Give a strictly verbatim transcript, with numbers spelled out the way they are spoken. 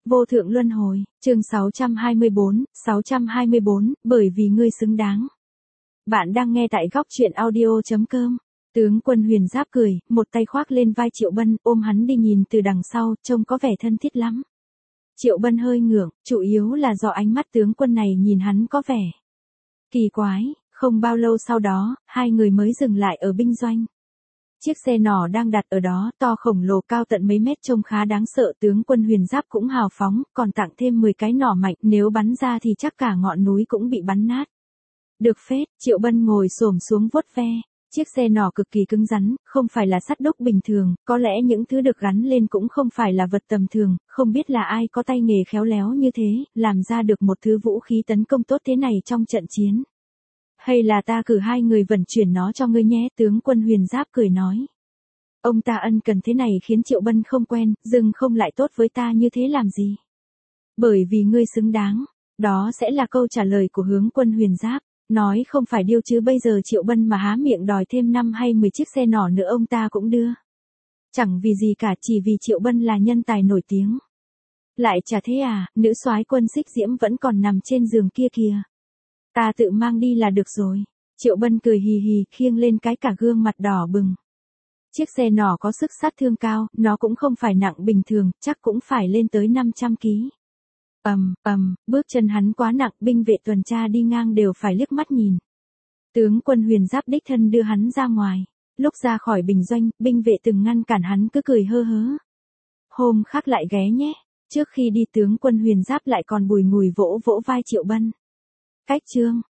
Vô thượng luân hồi, chương sáu trăm hai mươi bốn, sáu trăm hai mươi bốn, bởi vì ngươi xứng đáng. Bạn đang nghe tại góc truyện audio chấm com. Tướng quân Huyền Giáp cười, một tay khoác lên vai Triệu Bân, ôm hắn đi nhìn từ đằng sau, trông có vẻ thân thiết lắm. Triệu Bân hơi ngượng, chủ yếu là do ánh mắt tướng quân này nhìn hắn có vẻ kỳ quái. Không bao lâu sau đó, hai người mới dừng lại ở binh doanh. Chiếc xe nỏ đang đặt ở đó, to khổng lồ cao tận mấy mét trông khá đáng sợ. Tướng quân Huyền Giáp cũng hào phóng, còn tặng thêm mười cái nỏ mạnh, nếu bắn ra thì chắc cả ngọn núi cũng bị bắn nát. Được phết, Triệu Bân ngồi xổm xuống vuốt ve. Chiếc xe nỏ cực kỳ cứng rắn, không phải là sắt đúc bình thường, có lẽ những thứ được gắn lên cũng không phải là vật tầm thường, không biết là ai có tay nghề khéo léo như thế, làm ra được một thứ vũ khí tấn công tốt thế này trong trận chiến. Hay là ta cử hai người vận chuyển nó cho ngươi nhé, tướng quân Huyền Giáp cười nói. Ông ta ân cần thế này khiến Triệu Bân không quen, dừng không lại tốt với ta như thế làm gì? Bởi vì ngươi xứng đáng, đó sẽ là câu trả lời của hướng quân Huyền Giáp. Nói không phải điêu chứ bây giờ Triệu Bân mà há miệng đòi thêm năm hay mười chiếc xe nỏ nữa ông ta cũng đưa. Chẳng vì gì cả, chỉ vì Triệu Bân là nhân tài nổi tiếng. Lại chả thế à, nữ soái quân Xích Diễm vẫn còn nằm trên giường kia kìa. Ta tự mang đi là được rồi. Triệu Bân cười hì hì, khiêng lên cái cả gương mặt đỏ bừng. Chiếc xe nỏ có sức sát thương cao, nó cũng không phải nặng bình thường, chắc cũng phải lên tới năm trăm ki lô gam. Ầm, ầm, bước chân hắn quá nặng, binh vệ tuần tra đi ngang đều phải liếc mắt nhìn. Tướng quân Huyền Giáp đích thân đưa hắn ra ngoài. Lúc ra khỏi bình doanh, binh vệ từng ngăn cản hắn cứ cười hơ hớ. Hôm khác lại ghé nhé. Trước khi đi tướng quân Huyền Giáp lại còn bùi ngùi vỗ vỗ vai Triệu Bân. Cách chương.